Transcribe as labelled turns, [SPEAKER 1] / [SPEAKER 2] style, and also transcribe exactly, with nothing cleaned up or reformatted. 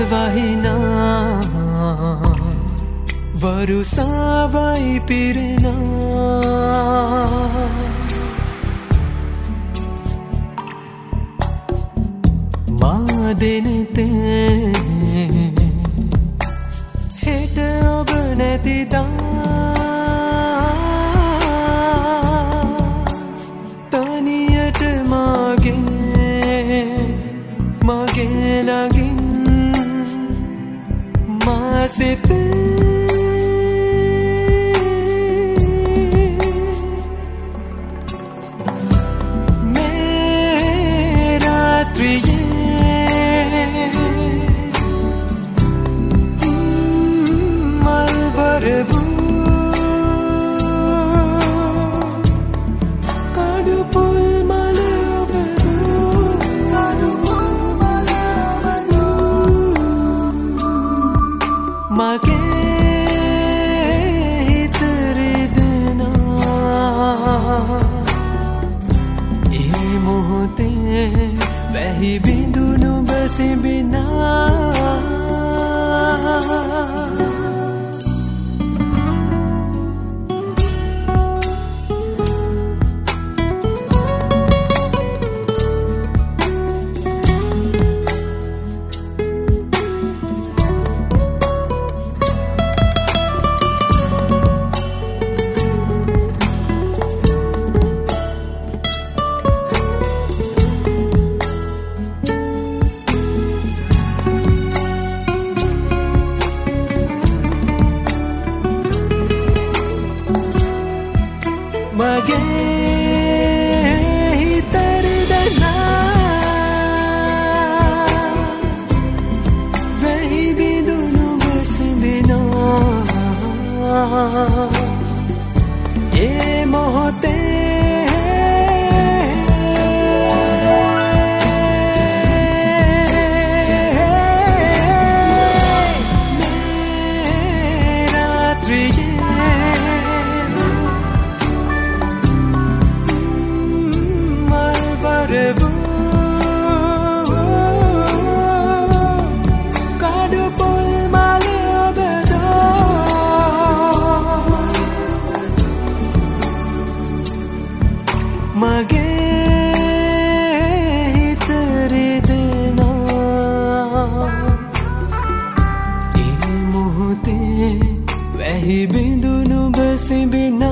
[SPEAKER 1] වහිනා වරුසාවයි පිරෙනා මා දෙනෙතේ හෙට ඔබ නැතිදා තනියට මගේ මගේ ළඟින් මා සිතේ මේ රාත්‍රියේ මල් වරවූ කඩු පුල් මල ඔබවූ කඩු පුල් මල ඔබවූ මගේ හිත රිදෙනා ඒ මොහොතේ වැහි බිඳුණු ඔබ සිඹිනා මගේ හිත රිදෙනා වැහි බිඳුණු ඔබ සිඹිනා ඒ මොහොතේ මේ රාත්‍රියේ කඩු පුල් මල ඔබදෝ මගේ හිත රිදෙනා ඒ මොහොතේ වැහි බිඳුණු ඔබ සිඹිනා